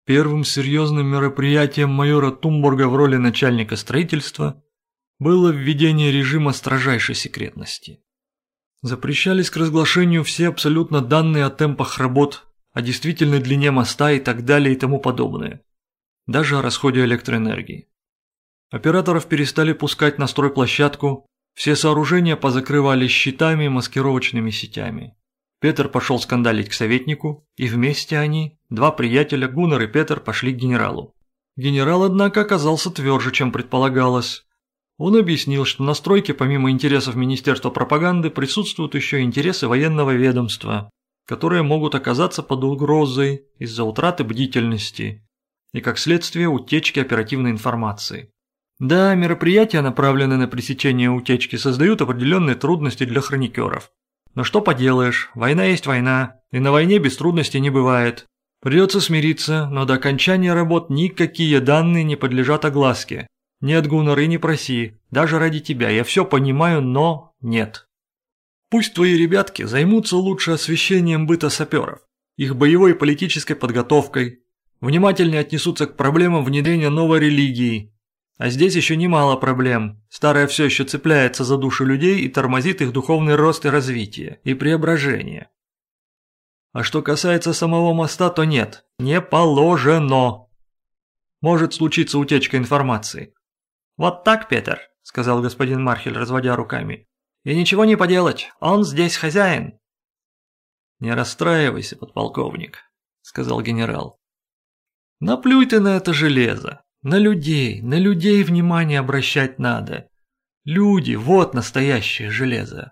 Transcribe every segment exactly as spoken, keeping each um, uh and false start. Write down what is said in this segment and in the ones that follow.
Первым серьезным мероприятием майора Тумбурга в роли начальника строительства было введение режима строжайшей секретности. Запрещались к разглашению все абсолютно данные о темпах работ, о действительной длине моста и так далее и тому подобное. Даже о расходе электроэнергии. Операторов перестали пускать на стройплощадку, все сооружения позакрывали щитами и маскировочными сетями. Петр пошел скандалить к советнику, и вместе они, два приятеля, Гуннар и Петр, пошли к генералу. Генерал, однако, оказался тверже, чем предполагалось. Он объяснил, что на стройке помимо интересов Министерства пропаганды присутствуют еще интересы военного ведомства, которые могут оказаться под угрозой из-за утраты бдительности и, как следствие, утечки оперативной информации. Да, мероприятия, направленные на пресечение утечки, создают определенные трудности для хроникеров. Но что поделаешь, война есть война, и на войне без трудностей не бывает. Придется смириться, но до окончания работ никакие данные не подлежат огласке. Нет, Гуннар, и не проси, даже ради тебя, я все понимаю, но нет. Пусть твои ребятки займутся лучше освещением быта саперов, их боевой и политической подготовкой, внимательнее отнесутся к проблемам внедрения новой религии. А здесь еще немало проблем. Старая все еще цепляется за души людей и тормозит их духовный рост и развитие, и преображение. А что касается самого моста, то нет, не положено. Может случиться утечка информации. «Вот так, Петер», – сказал господин Мархель, разводя руками. «И ничего не поделать, он здесь хозяин». «Не расстраивайся, подполковник», – сказал генерал. «Наплюй ты на это железо. На людей, на людей внимание обращать надо. Люди, вот настоящее железо».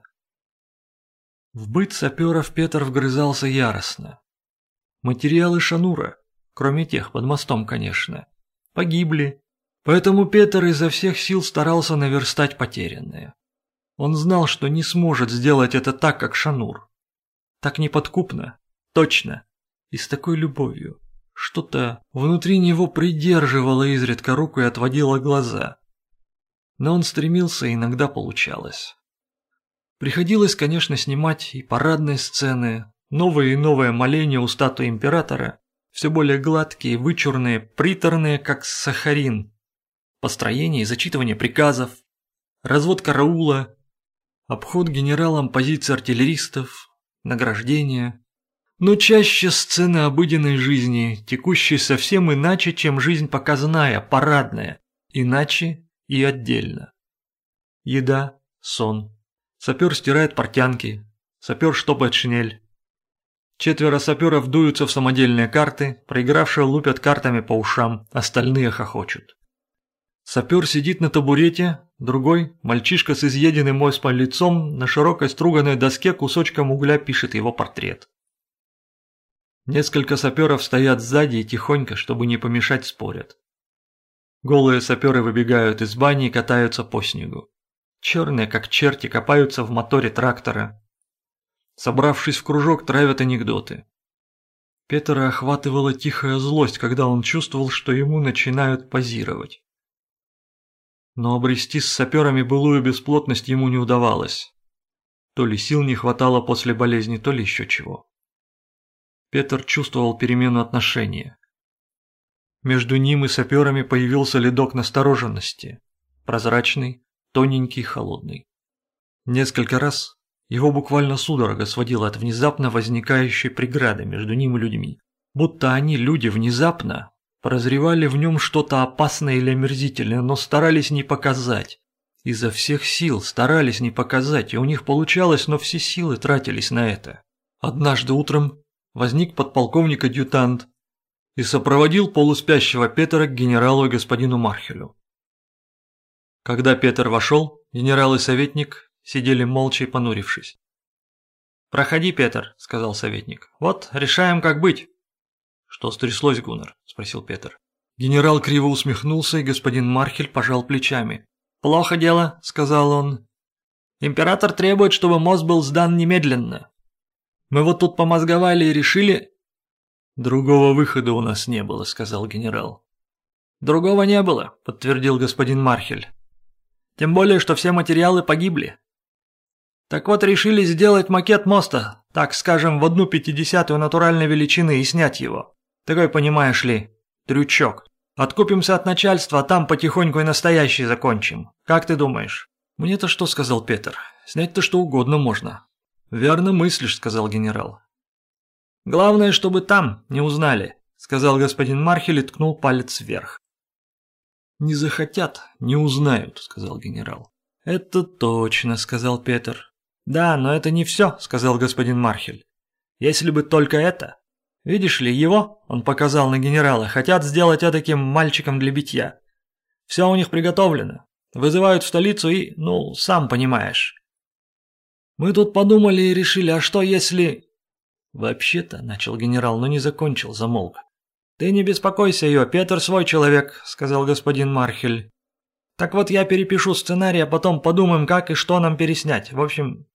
В быт саперов Петр вгрызался яростно. Материалы Шанура, кроме тех под мостом, конечно, погибли, поэтому Петр изо всех сил старался наверстать потерянное. Он знал, что не сможет сделать это так, как Шанур. Так неподкупно, точно, и с такой любовью. Что-то внутри него придерживало изредка руку и отводило глаза. Но он стремился, и иногда получалось. Приходилось, конечно, снимать и парадные сцены, новые и новые моления у статуи императора, все более гладкие, вычурные, приторные, как сахарин. Построение и зачитывание приказов, развод караула, обход генералом позиций артиллеристов, награждение. Но чаще сцены обыденной жизни, текущей совсем иначе, чем жизнь показная, парадная, иначе и отдельно. Еда, сон. Сапер стирает портянки, сапер штопает шинель. Четверо саперов дуются в самодельные карты, проигравшие лупят картами по ушам, остальные хохочут. Сапер сидит на табурете, другой, мальчишка с изъеденным оспой лицом, на широкой струганной доске кусочком угля пишет его портрет. Несколько саперов стоят сзади и тихонько, чтобы не помешать, спорят. Голые саперы выбегают из бани и катаются по снегу. Черные, как черти, копаются в моторе трактора. Собравшись в кружок, травят анекдоты. Петра охватывала тихая злость, когда он чувствовал, что ему начинают позировать. Но обрести с саперами былую бесплотность ему не удавалось. То ли сил не хватало после болезни, то ли еще чего. Петр чувствовал перемену отношения. Между ним и саперами появился ледок настороженности, прозрачный, тоненький, холодный. Несколько раз его буквально судорога сводила от внезапно возникающей преграды между ним и людьми, будто они, люди, внезапно прозревали в нем что-то опасное или омерзительное, но старались не показать. Изо всех сил старались не показать, и у них получалось, но все силы тратились на это. Однажды утром возник подполковник-адъютант и сопроводил полуспящего Петра к генералу и господину Мархелю. Когда Петр вошел, генерал и советник сидели молча и понурившись. «Проходи, Петр», – сказал советник. «Вот, решаем, как быть». «Что стряслось, Гуннар?» – спросил Петр. Генерал криво усмехнулся, и господин Мархель пожал плечами. «Плохо дело», – сказал он. «Император требует, чтобы мост был сдан немедленно. Мы вот тут помозговали и решили...» «Другого выхода у нас не было», – сказал генерал. «Другого не было», – подтвердил господин Мархель. «Тем более, что все материалы погибли. Так вот, решили сделать макет моста, так скажем, в одну пятидесятую натуральной величины и снять его. Такой, понимаешь ли, Трючок. Откупимся от начальства, а там потихоньку и настоящий закончим. Как ты думаешь?» «Мне-то что?» – сказал Петр. «Снять-то что угодно можно». «Верно мыслишь», – сказал генерал. «Главное, чтобы там не узнали», – сказал господин Мархель и ткнул палец вверх. «Не захотят, не узнают», – сказал генерал. «Это точно», – сказал Петр. «Да, но это не все», – сказал господин Мархель. «Если бы только это. Видишь ли, его, он показал на генерала, хотят сделать этаким мальчиком для битья. Все у них приготовлено. Вызывают в столицу и, ну, сам понимаешь. Мы тут подумали и решили, а что если...» «Вообще-то», – начал генерал, но не закончил, замолк. «Ты не беспокойся ее, Петр свой человек», – сказал господин Мархель. «Так вот я перепишу сценарий, а потом подумаем, как и что нам переснять. В общем,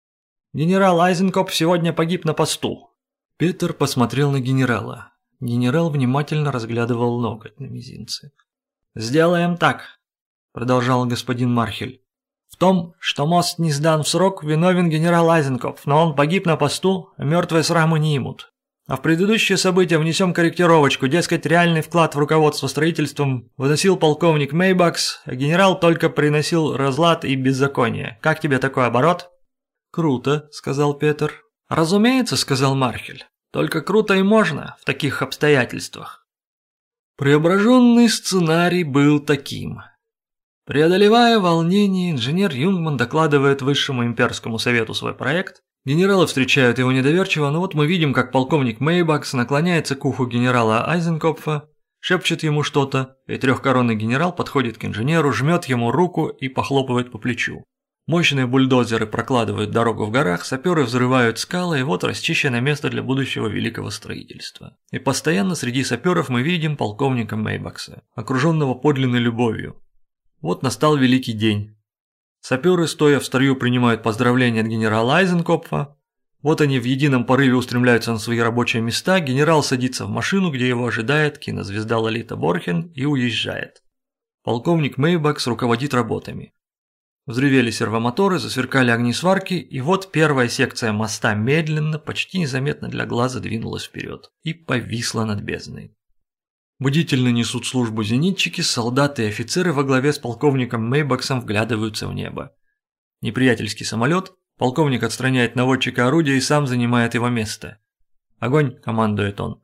генерал Айзенкопф сегодня погиб на посту». Петр посмотрел на генерала. Генерал внимательно разглядывал ноготь на мизинце. «Сделаем так», – продолжал господин Мархель. «В том, что мост не сдан в срок, виновен генерал Айзенкопф, но он погиб на посту, а мертвые сраму не имут. А в предыдущие события внесем корректировочку, дескать, реальный вклад в руководство строительством выносил полковник Мейбакс, а генерал только приносил разлад и беззаконие. Как тебе такой оборот?» «Круто», – сказал Петр. «Разумеется», – сказал Мархель. «Только круто и можно в таких обстоятельствах». Преображенный сценарий был таким. Преодолевая волнение, инженер Юнгман докладывает Высшему имперскому совету свой проект. Генералы встречают его недоверчиво, но вот мы видим, как полковник Мейбакс наклоняется к уху генерала Айзенкопфа, шепчет ему что-то, и трехкоронный генерал подходит к инженеру, жмет ему руку и похлопывает по плечу. Мощные бульдозеры прокладывают дорогу в горах, саперы взрывают скалы, и вот расчищено место для будущего великого строительства. И постоянно среди саперов мы видим полковника Мейбакса, окруженного подлинной любовью. Вот настал великий день. Саперы, стоя в строю, принимают поздравления от генерала Айзенкопфа. Вот они в едином порыве устремляются на свои рабочие места, генерал садится в машину, где его ожидает кинозвезда Лолита Борхен, и уезжает. Полковник Мейбакс руководит работами. Взревели сервомоторы, засверкали огни сварки, и вот первая секция моста медленно, почти незаметно для глаза двинулась вперед и повисла над бездной. Бдительно несут службу зенитчики, солдаты и офицеры во главе с полковником Мейбаксом вглядываются в небо. Неприятельский самолет, полковник отстраняет наводчика орудия и сам занимает его место. «Огонь!» – командует он.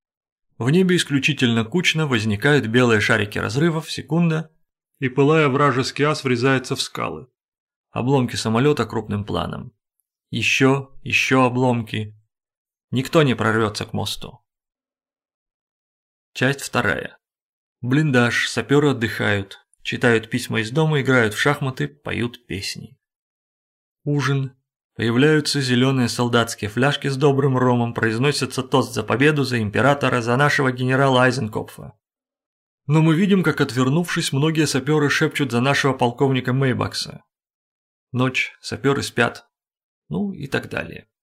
В небе исключительно кучно возникают белые шарики разрывов, секунда, и пылая вражеский ас врезается в скалы. Обломки самолета крупным планом. Еще, еще обломки. Никто не прорвется к мосту. Часть вторая. Блиндаж, саперы отдыхают, читают письма из дома, играют в шахматы, поют песни. Ужин. Появляются зеленые солдатские фляжки с добрым ромом, произносится тост за победу, за императора, за нашего генерала Айзенкопфа. Но мы видим, как, отвернувшись, многие саперы шепчут за нашего полковника Мейбакса. Ночь, саперы спят, ну и так далее.